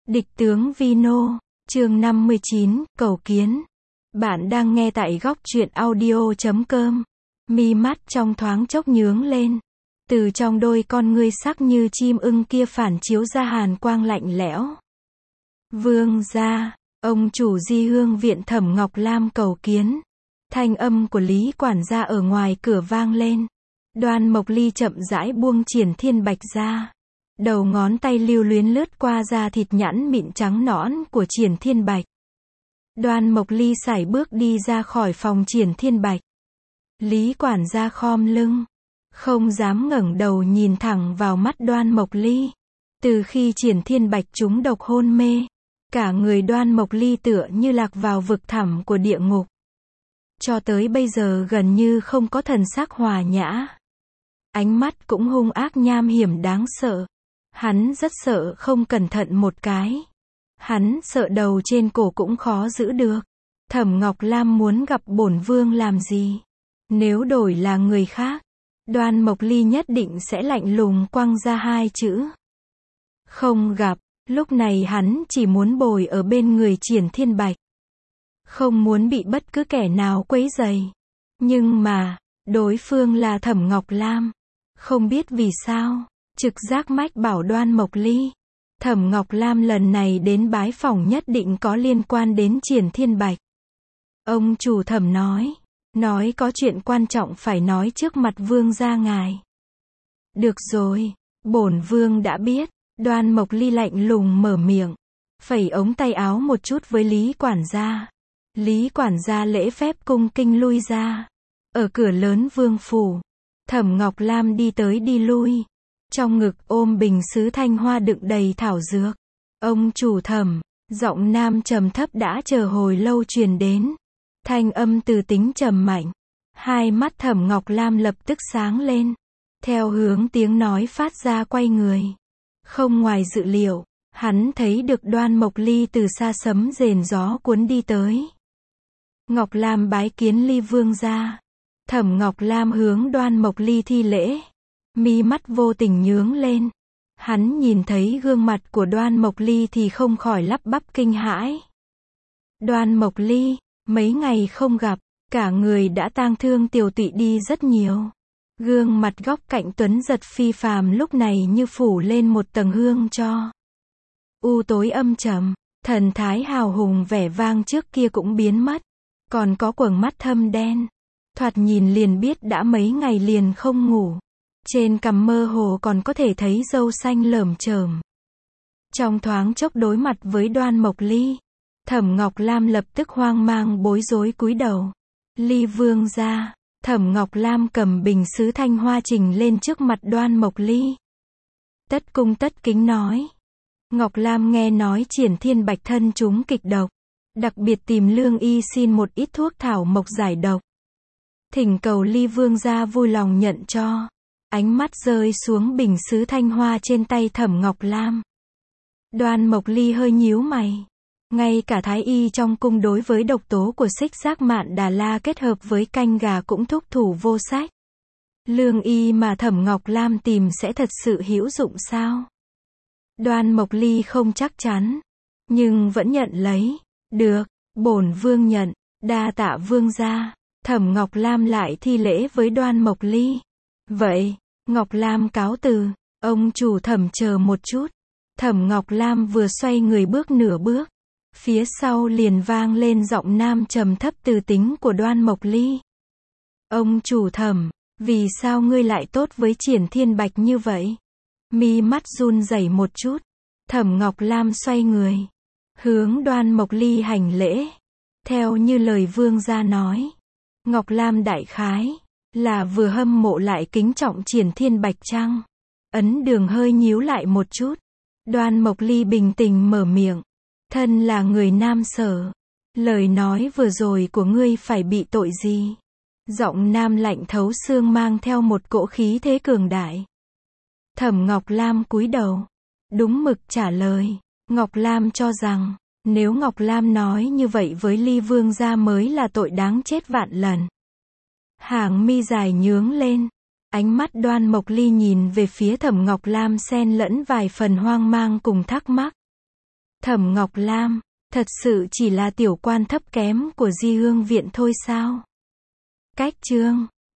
Địch tướng Vino, chương 59, cầu kiến. Bạn đang nghe tại góc truyện audio.com. Mi mắt trong thoáng chốc nhướng lên. Từ trong đôi con ngươi sắc như chim ưng kia phản chiếu ra hàn quang lạnh lẽo. Vương gia, ông chủ Di Hương viện Thẩm Ngọc Lam cầu kiến. Thanh âm của Lý quản gia ở ngoài cửa vang lên. Đoan Mộc Ly chậm rãi buông Triển Thiên Bạch ra. Đầu ngón tay lưu luyến lướt qua da thịt nhẵn mịn trắng nõn của Triển Thiên Bạch. Đoan Mộc Ly sải bước đi ra khỏi phòng Triển Thiên Bạch. Lý quản gia khom lưng, không dám ngẩng đầu nhìn thẳng vào mắt Đoan Mộc Ly. Từ khi Triển Thiên Bạch trúng độc hôn mê, cả người Đoan Mộc Ly tựa như lạc vào vực thẳm của địa ngục. Cho tới bây giờ gần như không có thần sắc hòa nhã. Ánh mắt cũng hung ác nham hiểm đáng sợ. Hắn rất sợ không cẩn thận một cái. Hắn sợ đầu trên cổ cũng khó giữ được. Thẩm Ngọc Lam muốn gặp bổn vương làm gì? Nếu đổi là người khác, Đoan Mộc Ly nhất định sẽ lạnh lùng quăng ra hai chữ. Không gặp. Lúc này hắn chỉ muốn bồi ở bên người Triển Thiên Bạch. Không muốn bị bất cứ kẻ nào quấy rầy. Nhưng mà, đối phương là Thẩm Ngọc Lam. Không biết vì sao, trực giác mách bảo Đoan Mộc Ly. Thẩm Ngọc Lam lần này đến bái phỏng nhất định có liên quan đến Triển Thiên Bạch. Ông chủ Thẩm nói có chuyện quan trọng phải nói trước mặt vương gia ngài. Được rồi, bổn vương đã biết. Đoan Mộc Ly lạnh lùng mở miệng, phẩy ống tay áo một chút với Lý quản gia. Lý quản gia lễ phép cung kinh lui ra. Ở cửa lớn vương phủ, Thẩm Ngọc Lam đi tới đi lui. Trong ngực ôm bình sứ thanh hoa đựng đầy thảo dược. Ông chủ Thẩm, giọng nam trầm thấp đã chờ hồi lâu truyền đến. Thanh âm từ tính trầm mạnh. Hai mắt Thẩm Ngọc Lam lập tức sáng lên. Theo hướng tiếng nói phát ra quay người. Không ngoài dự liệu, hắn thấy được Đoan Mộc Ly từ xa sấm rền gió cuốn đi tới. Ngọc Lam bái kiến Ly vương gia. Thẩm Ngọc Lam hướng Đoan Mộc Ly thi lễ. Mi mắt vô tình nhướng lên. Hắn nhìn thấy gương mặt của Đoan Mộc Ly thì không khỏi lắp bắp kinh hãi. Đoan Mộc Ly, mấy ngày không gặp, cả người đã tang thương tiều tụy đi rất nhiều. Gương mặt góc cạnh tuấn giật phi phàm lúc này như phủ lên một tầng hương cho. U tối âm trầm, thần thái hào hùng vẻ vang trước kia cũng biến mất. Còn có quầng mắt thâm đen. Thoạt nhìn liền biết đã mấy ngày liền không ngủ. Trên cằm mơ hồ còn có thể thấy râu xanh lởm chởm. Trong thoáng chốc đối mặt với Đoan Mộc Ly, Thẩm Ngọc Lam lập tức hoang mang bối rối cúi đầu. Ly vương gia. Thẩm Ngọc Lam cầm bình sứ thanh hoa trình lên trước mặt Đoan Mộc Ly. Tất cung tất kính nói. Ngọc Lam nghe nói Triển Thiên Bạch thân chúng kịch độc. Đặc biệt tìm Lương y xin một ít thuốc thảo mộc giải độc. Thỉnh cầu Ly vương gia vui lòng nhận cho. Ánh mắt rơi xuống bình sứ thanh hoa trên tay Thẩm Ngọc Lam. Đoan Mộc Ly hơi nhíu mày. Ngay cả thái y trong cung đối với độc tố của xích giác mạn Đà La kết hợp với canh gà cũng thúc thủ vô sách. Lương y mà Thẩm Ngọc Lam tìm sẽ thật sự hữu dụng sao? Đoan Mộc Ly không chắc chắn, nhưng vẫn nhận lấy. Được, bổn vương nhận, đa tạ vương gia. Thẩm Ngọc Lam lại thi lễ với Đoan Mộc Ly. Vậy, Ngọc Lam cáo từ. Ông chủ Thẩm chờ một chút. Thẩm Ngọc Lam vừa xoay người bước nửa bước. Phía sau liền vang lên giọng nam trầm thấp từ tính của Đoan Mộc Ly. Ông chủ Thẩm, vì sao ngươi lại tốt với Triển Thiên Bạch như vậy? Mi mắt run rẩy một chút. Thẩm Ngọc Lam xoay người, hướng Đoan Mộc Ly hành lễ. Theo như lời vương gia nói, Ngọc Lam đại khái là vừa hâm mộ lại kính trọng Triển Thiên Bạch chăng? Ấn Đường hơi nhíu lại một chút. Đoan Mộc Ly bình tĩnh mở miệng. Thân là người Nam Sở, lời nói vừa rồi của ngươi phải bị tội gì? Giọng nam lạnh thấu xương mang theo một cỗ khí thế cường đại. Thẩm Ngọc Lam cúi đầu, đúng mực trả lời. Ngọc Lam cho rằng, nếu Ngọc Lam nói như vậy với Ly vương gia mới là tội đáng chết vạn lần. Hàng mi dài nhướng lên, ánh mắt Đoan Mộc Ly nhìn về phía Thẩm Ngọc Lam xen lẫn vài phần hoang mang cùng thắc mắc. Thẩm Ngọc Lam, thật sự chỉ là tiểu quan thấp kém của Di Hương viện thôi sao? Cách chương